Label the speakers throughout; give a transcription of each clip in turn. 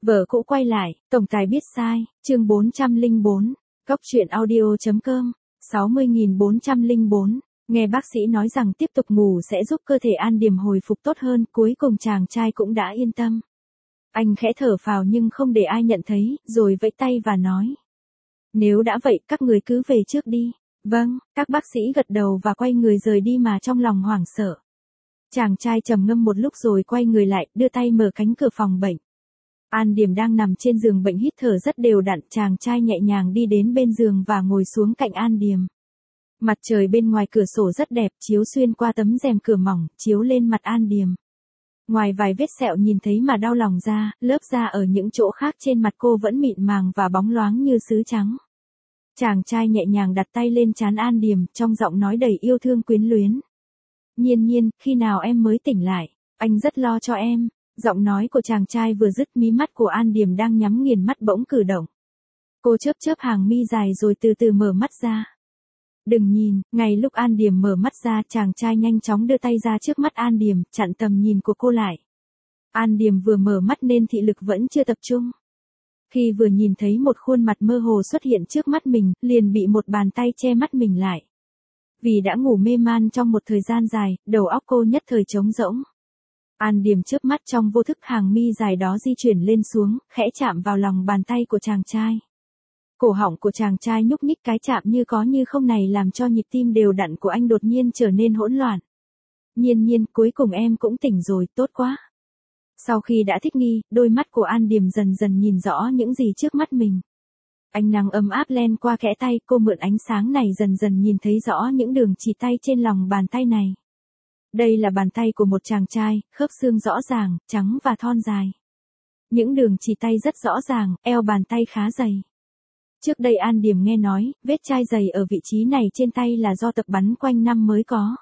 Speaker 1: Vợ cũ quay lại, tổng tài biết sai, chương 404, Góc truyện audio.com, 60.404, nghe bác sĩ nói rằng tiếp tục ngủ sẽ giúp cơ thể An Điềm hồi phục tốt hơn, cuối cùng chàng trai cũng đã yên tâm. Anh khẽ thở phào nhưng không để ai nhận thấy, rồi vẫy tay và nói. Nếu đã vậy, các người cứ về trước đi. Vâng, các bác sĩ gật đầu và quay người rời đi mà trong lòng hoảng sợ. Chàng trai trầm ngâm một lúc rồi quay người lại, đưa tay mở cánh cửa phòng bệnh. An Điềm đang nằm trên giường bệnh hít thở rất đều đặn, chàng trai nhẹ nhàng đi đến bên giường và ngồi xuống cạnh An Điềm. Mặt trời bên ngoài cửa sổ rất đẹp, chiếu xuyên qua tấm rèm cửa mỏng, chiếu lên mặt An Điềm. Ngoài vài vết sẹo nhìn thấy mà đau lòng ra, lớp da ở những chỗ khác trên mặt cô vẫn mịn màng và bóng loáng như sứ trắng. Chàng trai nhẹ nhàng đặt tay lên trán An Điềm, trong giọng nói đầy yêu thương quyến luyến. Nhiên nhiên, khi nào em mới tỉnh lại? Anh rất lo cho em. Giọng nói của chàng trai vừa dứt, mí mắt của An Điềm đang nhắm nghiền mắt bỗng cử động. Cô chớp chớp hàng mi dài rồi từ từ mở mắt ra. Đừng nhìn, ngay lúc An Điềm mở mắt ra, chàng trai nhanh chóng đưa tay ra trước mắt An Điềm, chặn tầm nhìn của cô lại. An Điềm vừa mở mắt nên thị lực vẫn chưa tập trung. Khi vừa nhìn thấy một khuôn mặt mơ hồ xuất hiện trước mắt mình, liền bị một bàn tay che mắt mình lại. Vì đã ngủ mê man trong một thời gian dài, đầu óc cô nhất thời trống rỗng. An Điềm chớp mắt trong vô thức, hàng mi dài đó di chuyển lên xuống, khẽ chạm vào lòng bàn tay của chàng trai. Cổ họng của chàng trai nhúc nhích, cái chạm như có như không này làm cho nhịp tim đều đặn của anh đột nhiên trở nên hỗn loạn. Nhiên nhiên, cuối cùng em cũng tỉnh rồi, tốt quá. Sau khi đã thích nghi, đôi mắt của An Điềm dần dần nhìn rõ những gì trước mắt mình. Ánh nắng ấm áp len qua kẽ tay, cô mượn ánh sáng này dần dần nhìn thấy rõ những đường chỉ tay trên lòng bàn tay này. Đây là bàn tay của một chàng trai, khớp xương rõ ràng, trắng và thon dài. Những đường chỉ tay rất rõ ràng, eo bàn tay khá dày. Trước đây An Điềm nghe nói, vết chai dày ở vị trí này trên tay là do tập bắn quanh năm mới có.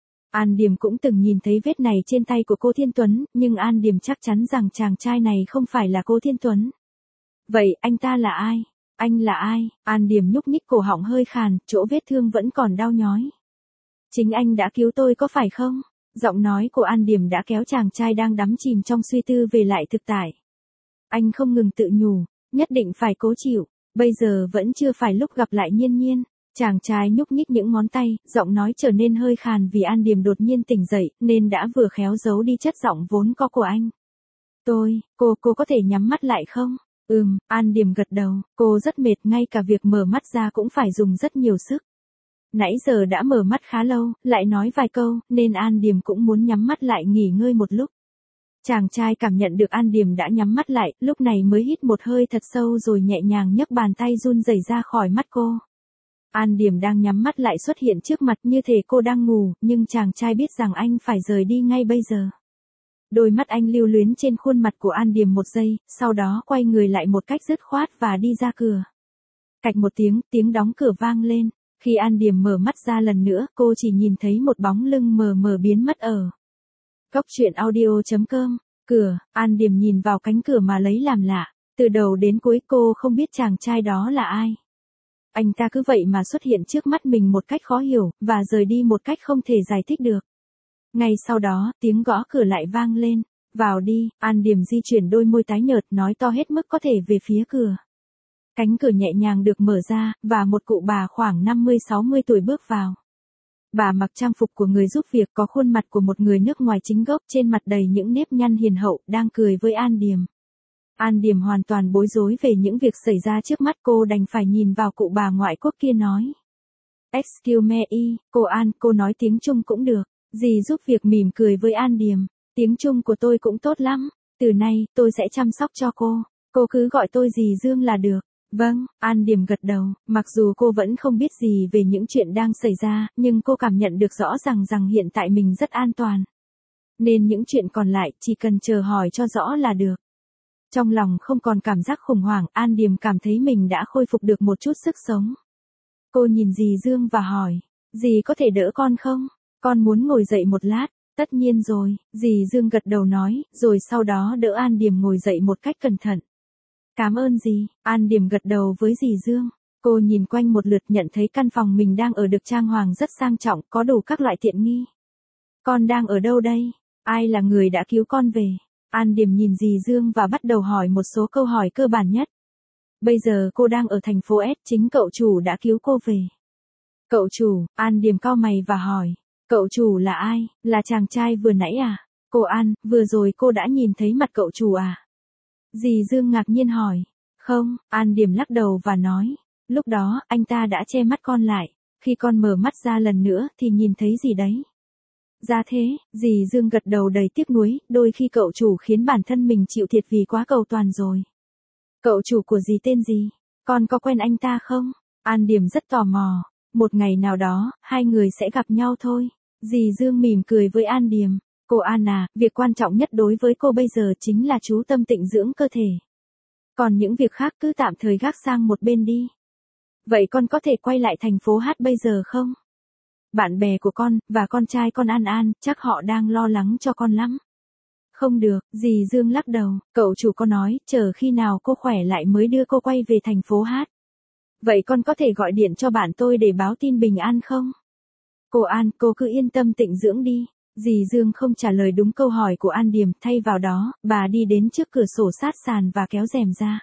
Speaker 1: An Điềm cũng từng nhìn thấy vết này trên tay của cô Thiên Tuấn, nhưng An Điềm chắc chắn rằng chàng trai này không phải là cô Thiên Tuấn. Vậy, anh ta là ai? Anh là ai? An Điềm nhúc nhích cổ họng hơi khàn, chỗ vết thương vẫn còn đau nhói. Chính anh đã cứu tôi có phải không? Giọng nói của An Điềm đã kéo chàng trai đang đắm chìm trong suy tư về lại thực tại. Anh không ngừng tự nhủ, nhất định phải cố chịu, bây giờ vẫn chưa phải lúc gặp lại Nhiên Nhiên. Chàng trai nhúc nhích những ngón tay, giọng nói trở nên hơi khàn vì An Điềm đột nhiên tỉnh dậy, nên đã vừa khéo giấu đi chất giọng vốn có của anh. Cô có thể nhắm mắt lại không? An Điềm gật đầu, cô rất mệt, ngay cả việc mở mắt ra cũng phải dùng rất nhiều sức. Nãy giờ đã mở mắt khá lâu, lại nói vài câu, nên An Điềm cũng muốn nhắm mắt lại nghỉ ngơi một lúc. Chàng trai cảm nhận được An Điềm đã nhắm mắt lại, lúc này mới hít một hơi thật sâu rồi nhẹ nhàng nhấc bàn tay run rẩy ra khỏi mắt cô. An Điềm đang nhắm mắt lại xuất hiện trước mặt như thể cô đang ngủ, nhưng chàng trai biết rằng anh phải rời đi ngay bây giờ. Đôi mắt anh lưu luyến trên khuôn mặt của An Điềm một giây, sau đó quay người lại một cách dứt khoát và đi ra cửa. Cạch một tiếng đóng cửa vang lên. Khi An Điềm mở mắt ra lần nữa, cô chỉ nhìn thấy một bóng lưng mờ mờ biến mất ở Góc truyện audio.com. Cửa, An Điềm nhìn vào cánh cửa mà lấy làm lạ. Từ đầu đến cuối cô không biết chàng trai đó là ai. Anh ta cứ vậy mà xuất hiện trước mắt mình một cách khó hiểu, và rời đi một cách không thể giải thích được. Ngay sau đó, tiếng gõ cửa lại vang lên. Vào đi, An Điềm di chuyển đôi môi tái nhợt nói to hết mức có thể về phía cửa. Cánh cửa nhẹ nhàng được mở ra, và một cụ bà khoảng 50-60 tuổi bước vào. Bà mặc trang phục của người giúp việc, có khuôn mặt của một người nước ngoài chính gốc, trên mặt đầy những nếp nhăn hiền hậu, đang cười với An Điềm. An Điềm hoàn toàn bối rối về những việc xảy ra trước mắt, cô đành phải nhìn vào cụ bà ngoại quốc kia nói. Excuse me, cô An, cô nói tiếng Trung cũng được. Dì giúp việc mỉm cười với An Điềm. Tiếng Trung của tôi cũng tốt lắm. Từ nay, tôi sẽ chăm sóc cho cô. Cô cứ gọi tôi dì Dương là được. Vâng, An Điềm gật đầu, mặc dù cô vẫn không biết gì về những chuyện đang xảy ra, nhưng cô cảm nhận được rõ rằng hiện tại mình rất an toàn. Nên những chuyện còn lại, chỉ cần chờ hỏi cho rõ là được. Trong lòng không còn cảm giác khủng hoảng, An Điềm cảm thấy mình đã khôi phục được một chút sức sống. Cô nhìn dì Dương và hỏi, dì có thể đỡ con không? Con muốn ngồi dậy một lát. Tất nhiên rồi, dì Dương gật đầu nói, rồi sau đó đỡ An Điềm ngồi dậy một cách cẩn thận. Cảm ơn dì, An Điềm gật đầu với dì Dương. Cô nhìn quanh một lượt nhận thấy căn phòng mình đang ở được trang hoàng rất sang trọng, có đủ các loại tiện nghi. Con đang ở đâu đây? Ai là người đã cứu con về? An Điềm nhìn dì Dương và bắt đầu hỏi một số câu hỏi cơ bản nhất. Bây giờ cô đang ở thành phố S, chính cậu chủ đã cứu cô về. Cậu chủ, An Điềm cau mày và hỏi. Cậu chủ là ai, là chàng trai vừa nãy à? Cô An, vừa rồi cô đã nhìn thấy mặt cậu chủ à? Dì Dương ngạc nhiên hỏi. Không, An Điềm lắc đầu và nói. Lúc đó, anh ta đã che mắt con lại. Khi con mở mắt ra lần nữa thì nhìn thấy gì đấy? Ra thế, dì Dương gật đầu đầy tiếc nuối, đôi khi cậu chủ khiến bản thân mình chịu thiệt vì quá cầu toàn rồi. Cậu chủ của dì tên gì? Con có quen anh ta không? An Điềm rất tò mò. Một ngày nào đó, hai người sẽ gặp nhau thôi. Dì Dương mỉm cười với An Điềm. Cô An à, việc quan trọng nhất đối với cô bây giờ chính là chú tâm tịnh dưỡng cơ thể. Còn những việc khác cứ tạm thời gác sang một bên đi. Vậy con có thể quay lại thành phố Hát bây giờ không? Bạn bè của con, và con trai con An An, chắc họ đang lo lắng cho con lắm. Không được, dì Dương lắc đầu, cậu chủ có nói, chờ khi nào cô khỏe lại mới đưa cô quay về thành phố Hát. Vậy con có thể gọi điện cho bạn tôi để báo tin bình an không? Cô An, cô cứ yên tâm tịnh dưỡng đi. Dì Dương không trả lời đúng câu hỏi của An Điềm, thay vào đó, bà đi đến trước cửa sổ sát sàn và kéo rèm ra.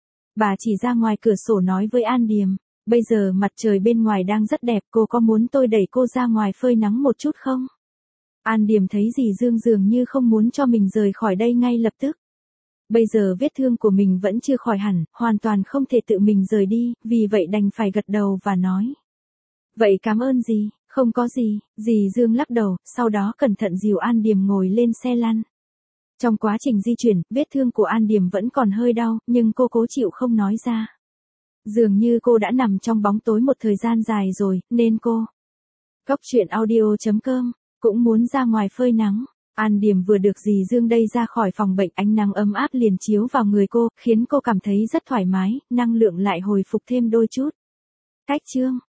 Speaker 1: Bà chỉ ra ngoài cửa sổ nói với An Điềm, bây giờ mặt trời bên ngoài đang rất đẹp, cô có muốn tôi đẩy cô ra ngoài phơi nắng một chút không? An Điềm thấy dì Dương dường như không muốn cho mình rời khỏi đây ngay lập tức. Bây giờ vết thương của mình vẫn chưa khỏi hẳn, hoàn toàn không thể tự mình rời đi, vì vậy đành phải gật đầu và nói. Vậy cảm ơn dì, không có gì, dì Dương lắc đầu, sau đó cẩn thận dìu An Điềm ngồi lên xe lăn. Trong quá trình di chuyển, vết thương của An Điềm vẫn còn hơi đau, nhưng cô cố chịu không nói ra. Dường như cô đã nằm trong bóng tối một thời gian dài rồi, nên cô. Góc truyện audio.com, cũng muốn ra ngoài phơi nắng. An Điềm vừa được dì Dương đây ra khỏi phòng bệnh, ánh nắng ấm áp liền chiếu vào người cô, khiến cô cảm thấy rất thoải mái, năng lượng lại hồi phục thêm đôi chút. Cách chương